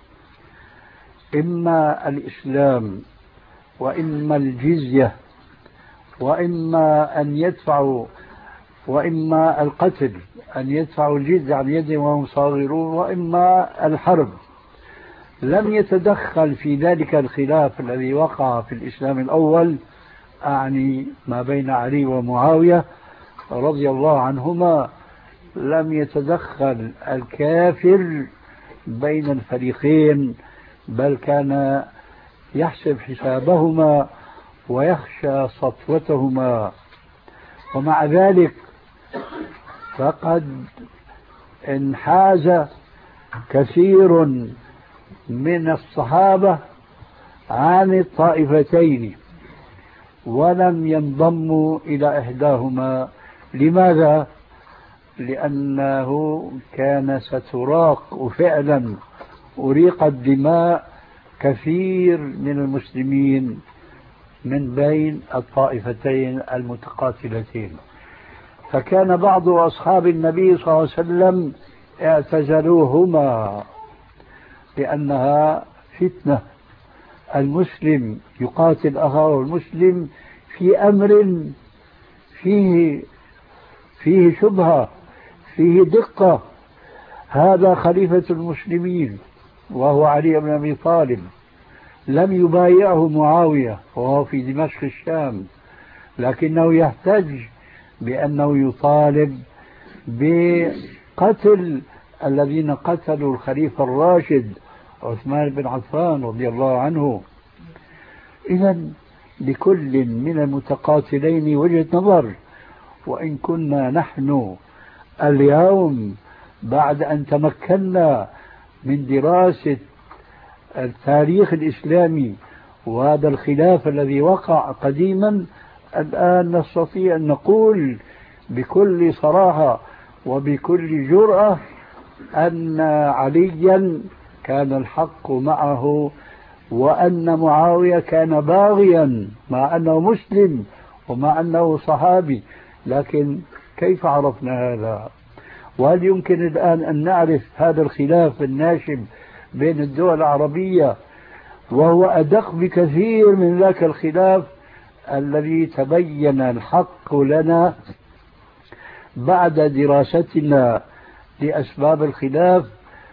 إما الإسلام، وإما الجزية، وإما أن يدفعوا، وإما القتل أن يدفعوا الجزية عن يدهم وهم صاغرون، وإما الحرب. لم يتدخل في ذلك الخلاف الذي وقع في الإسلام الأول، أعني ما بين علي ومعاوية رضي الله عنهما، لم يتدخل الكافر بين الفريقين، بل كان يحسب حسابهما ويخشى سطوتهما. ومع ذلك فقد انحاز كثير من الصحابة عن الطائفتين ولم ينضموا إلى إحداهما. لماذا؟ لأنه كان ستراق، وفعلا أريقت دماء كثير من المسلمين من بين الطائفتين المتقاتلتين. فكان بعض أصحاب النبي صلى الله عليه وسلم اعتزلوهما لأنها فتنة. المسلم يقاتل أخاه المسلم في أمر فيه شبهة، فيه دقة. هذا خليفة المسلمين وهو علي بن أبي طالب، لم يبايعه معاوية وهو في دمشق الشام، لكنه يحتج بأنه يطالب بقتل الذين قتلوا الخليفة الراشد عثمان بن عفان رضي الله عنه. إذن لكل من المتقاتلين وجهة نظر. وإن كنا نحن اليوم بعد أن تمكنا من دراسة التاريخ الإسلامي وهذا الخلاف الذي وقع قديما، الآن نستطيع أن نقول بكل صراحة وبكل جرأة أن عليا كان الحق معه وأن معاوية كان باغيا مع أنه مسلم ومع أنه صحابي، لكن كيف عرفنا هذا؟ وهل يمكن الآن أن نعرف هذا الخلاف الناشب بين الدول العربية وهو أدق بكثير من ذاك الخلاف الذي تبين الحق لنا بعد دراستنا لأسباب الخلاف،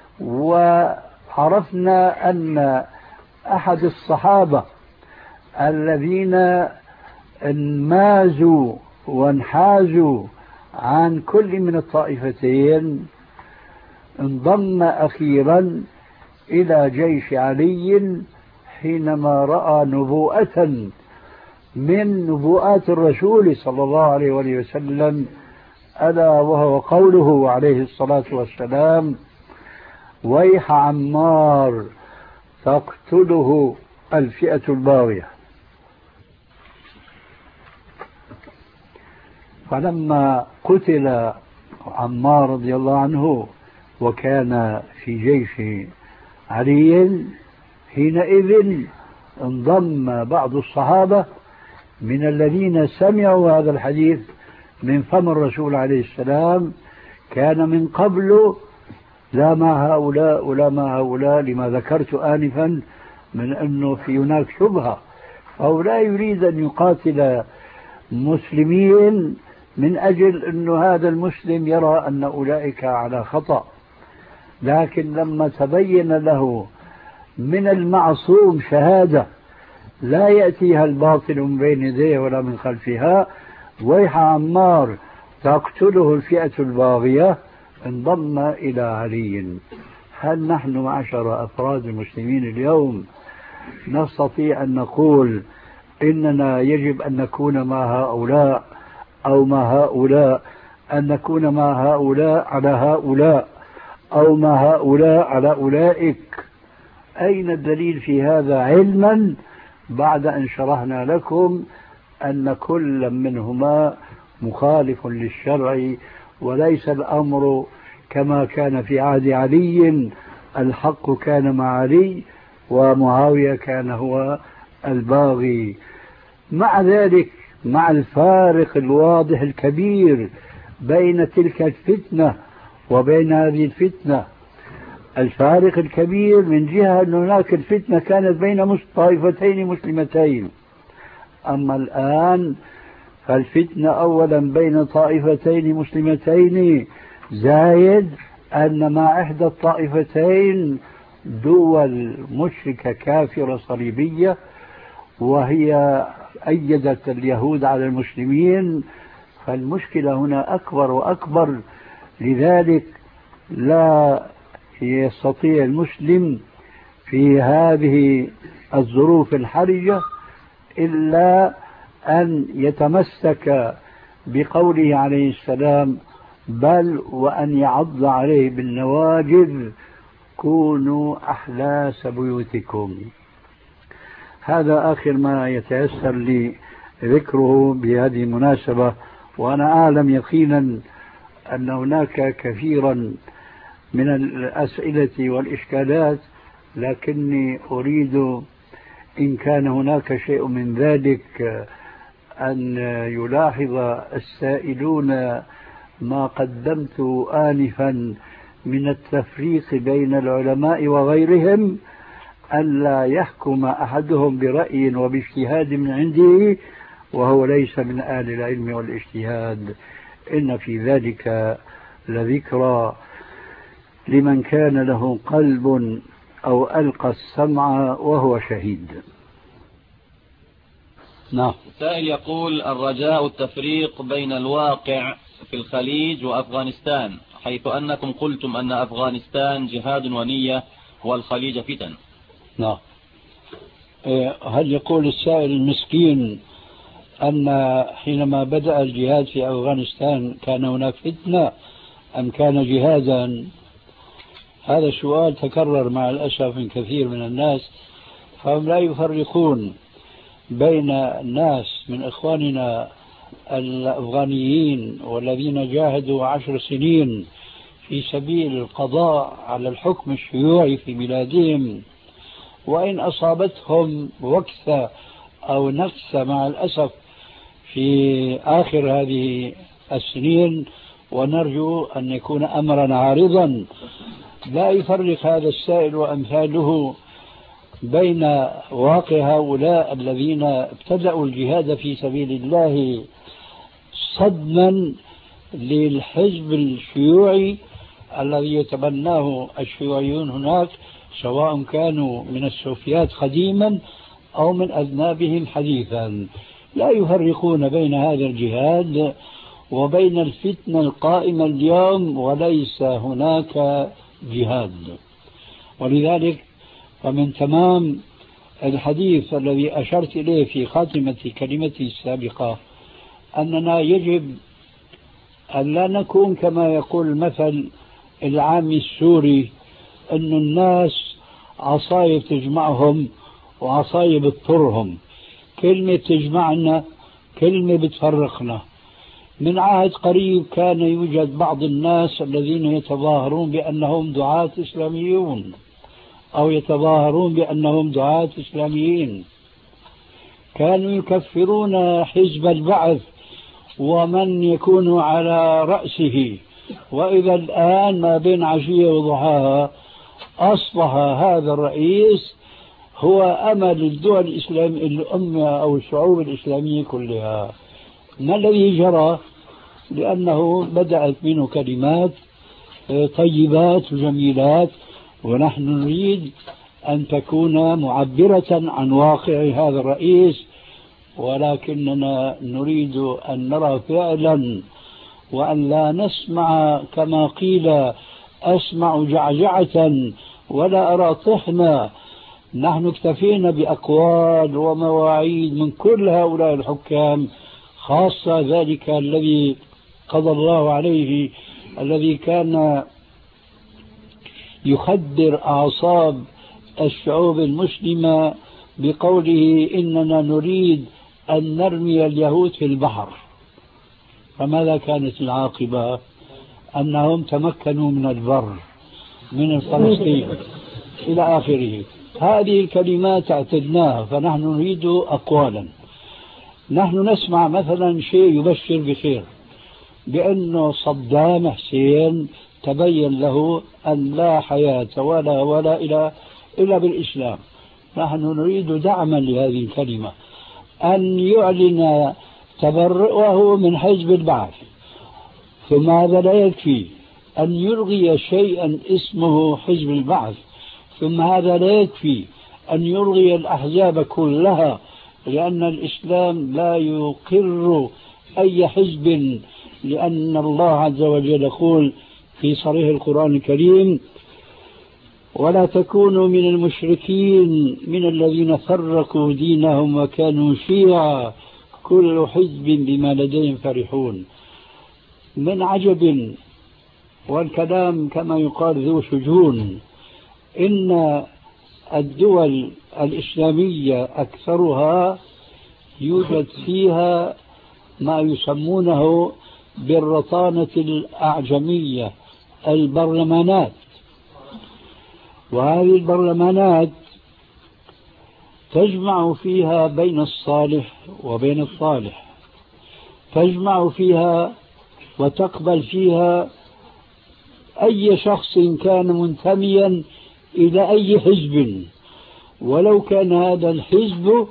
وعرفنا أن أحد الصحابة الذين انمازوا وانحازوا عن كل من الطائفتين انضم أخيرا إلى جيش علي حينما رأى نبوءة من نبوءات الرسول صلى الله عليه وسلم، ألا وهو قوله عليه الصلاة والسلام: ويح عمار تقتله الفئة الباغية. فلما قتل عمار رضي الله عنه وكان في جيش علي، حينئذ انضم بعض الصحابة من الذين سمعوا هذا الحديث من فم الرسول عليه السلام، كان من قبل لا مع هؤلاء ولا مع هؤلاء، لما ذكرت آنفا من أنه في هناك شبهة، أو لا يريد أن يقاتل مسلمين من أجل أن هذا المسلم يرى أن أولئك على خطأ، لكن لما تبين له من المعصوم شهادة لا يأتيها الباطل من بين يديه ولا من خلفها، ويح عمار تقتله الفئة الباغية، انضم إلى علي. هل نحن معشر أفراد المسلمين اليوم نستطيع أن نقول إننا يجب أن نكون مع هؤلاء أو مع هؤلاء، أن نكون مع هؤلاء على هؤلاء أو مع هؤلاء على أولئك؟ أين الدليل في هذا، علما بعد أن شرحنا لكم أن كل منهما مخالف للشرع، وليس الأمر كما كان في عهد علي، الحق كان مع علي ومعاوية كان هو الباغي. مع ذلك، مع الفارق الواضح الكبير بين تلك الفتنة وبين هذه الفتنة، الفارق الكبير من جهة أن هناك الفتنة كانت بين طائفتين مسلمتين، أما الآن فالفتنة أولا بين طائفتين مسلمتين، زايد أن مع إحدى الطائفتين دول مشركة كافرة صليبية، وهي أيدت اليهود على المسلمين، فالمشكلة هنا أكبر وأكبر. لذلك لا يستطيع المسلم في هذه الظروف الحرجة إلا أن يتمسك بقوله عليه السلام: بل وأن يعض عليه بالنواجذ، كونوا أحلاس بيوتكم. هذا آخر ما يتيسر لي ذكره بهذه المناسبة، وأنا أعلم يقينا أن هناك كثيرا من الأسئلة والإشكالات، لكني أريد إن كان هناك شيء من ذلك أن يلاحظ السائلون ما قدمت آنفا من التفريق بين العلماء وغيرهم، ألا يحكم أحدهم برأي وباجتهاد من عنده وهو ليس من أهل العلم والاجتهاد. إن في ذلك لذكرى لمن كان له قلب أو ألقى السمع وهو شهيد. نعم. السائل يقول: الرجاء التفريق بين الواقع في الخليج وأفغانستان، حيث أنكم قلتم أن أفغانستان جهاد ونية والخليج فتن. نعم. هل يقول السائل المسكين أن حينما بدأ الجهاد في أفغانستان كان هناك فتنة أم كان جهادا؟ هذا السؤال تكرر مع الأسف من كثير من الناس، فهم لا يفرقون بين الناس من إخواننا الأفغانيين والذين جاهدوا 10 سنين في سبيل القضاء على الحكم الشيوعي في بلادهم، وإن أصابتهم وكسة أو نكسة مع الأسف في آخر هذه السنين، ونرجو أن يكون أمرا عارضا لا يفرق هذا السائل وأمثاله بين واقع هؤلاء الذين ابتدأوا الجهاد في سبيل الله صدما للحزب الشيوعي الذي يتبناه الشيوعيون هناك، سواء كانوا من السوفيات قديما أو من أذنابهم حديثا. لا يفرقون بين هذا الجهاد وبين الفتنة القائمة اليوم، وليس هناك جهاد. ولذلك فمن تمام الحديث الذي أشرت إليه في خاتمة كلمتي السابقة أننا يجب أن لا نكون كما يقول المثل العامي السوري، أن الناس عصايب تجمعهم وعصايب بتطرهم، كلمة تجمعنا كلمة بتفرقنا. من عهد قريب كان يوجد بعض الناس الذين يتظاهرون بأنهم دعاة إسلاميون أو يتظاهرون بأنهم دعاة إسلاميين، كانوا يكفرون حزب البعث ومن يكون على رأسه، وإذا الآن ما بين عشية وضحاها أصبح هذا الرئيس هو أمل الدول الإسلامية الأمة أو الشعوب الإسلامية كلها. ما الذي جرى؟ لأنه بدأت منه كلمات طيبات وجميلات، ونحن نريد أن تكون معبرة عن واقع هذا الرئيس، ولكننا نريد أن نرى فعلا وأن لا نسمع كما قيل أسمع جعجعة ولا أرى طحنا. نحن اكتفينا بأقوال ومواعيد من كل هؤلاء الحكام، خاصة ذلك الذي قضى الله عليه، الذي كان يخدر أعصاب الشعوب المسلمة بقوله إننا نريد أن نرمي اليهود في البحر. فماذا كانت العاقبة؟ أنهم تمكنوا من البر من فلسطين إلى آخره. هذه الكلمات اعتدناها، فنحن نريد أقوالا. نحن نسمع مثلا شيء يبشر بخير، بأنه صدام حسين تبين له أن لا حياة ولا إلا بالإسلام. نحن نريد دعما لهذه الكلمة، أن يعلن تبرؤه من حزب البعث. ثم هذا لا يكفي، أن يلغي شيئا اسمه حزب البعث. ثم هذا لا يكفي، أن يلغي الأحزاب كلها، لأن الإسلام لا يقر أي حزب، لأن الله عز وجل يقول في صريح القرآن الكريم: ولا تكونوا من المشركين من الذين فرقوا دينهم وكانوا شيعا كل حزب بما لديهم فرحون. من عجب، والكلام كما يقال ذو شجون، إن الدول الإسلامية أكثرها يوجد فيها ما يسمونه بالرطانة الأعجمية، البرلمانات. وهذه البرلمانات تجمع فيها بين الصالح وبين الصالح، تجمع فيها وتقبل فيها أي شخص كان منتميا إلى أي حزب، ولو كان هذا الحزب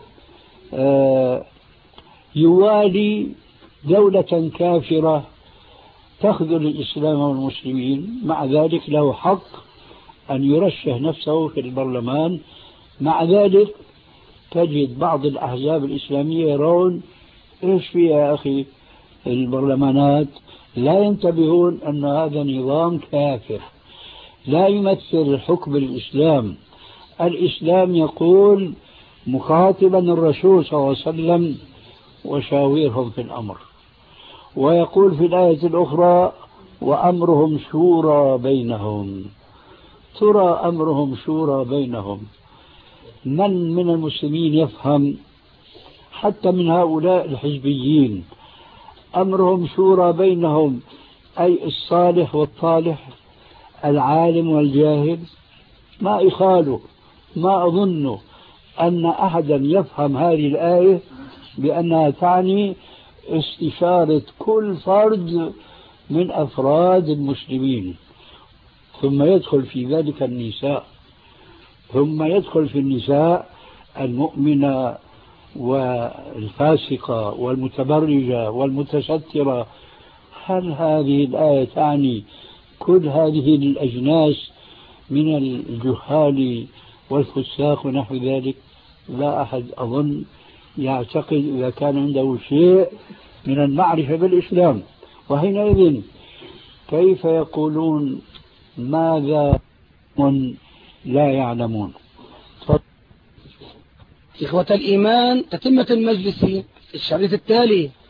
يوالي دولة كافرة تخذل الإسلام والمسلمين. مع ذلك له حق أن يرشح نفسه في البرلمان. مع ذلك تجد بعض الأحزاب الإسلامية يرون إيش في يا أخي البرلمانات، لا ينتبهون أن هذا نظام كافر لا يمثل حكم الإسلام. الإسلام يقول مخاطبا الرسول صلى الله عليه وسلم: وشاورهم في الأمر. ويقول في الآية الأخرى: وأمرهم شورى بينهم. ترى أمرهم شورى بينهم، من المسلمين يفهم حتى من هؤلاء الحزبيين أمرهم شورى بينهم، أي الصالح والطالح، العالم والجاهل، ما يخالوا ما أظن أن أحدا يفهم هذه الآية بأنها تعني استشارة كل فرد من أفراد المسلمين، ثم يدخل في ذلك النساء، ثم يدخل في النساء المؤمنة والفاسقة والمتبرجة والمتسترة. هل هذه الآية تعني كل هذه الأجناس من الجهال والفساق ونحو ذلك؟ لا أحد أظن يعتقد إذا كان عنده شيء من المعرفة بالإسلام. وحينئذ كيف يقولون ماذا لا يعلمون؟ إخوة الإيمان، تتمة المجلس في الشريط التالي.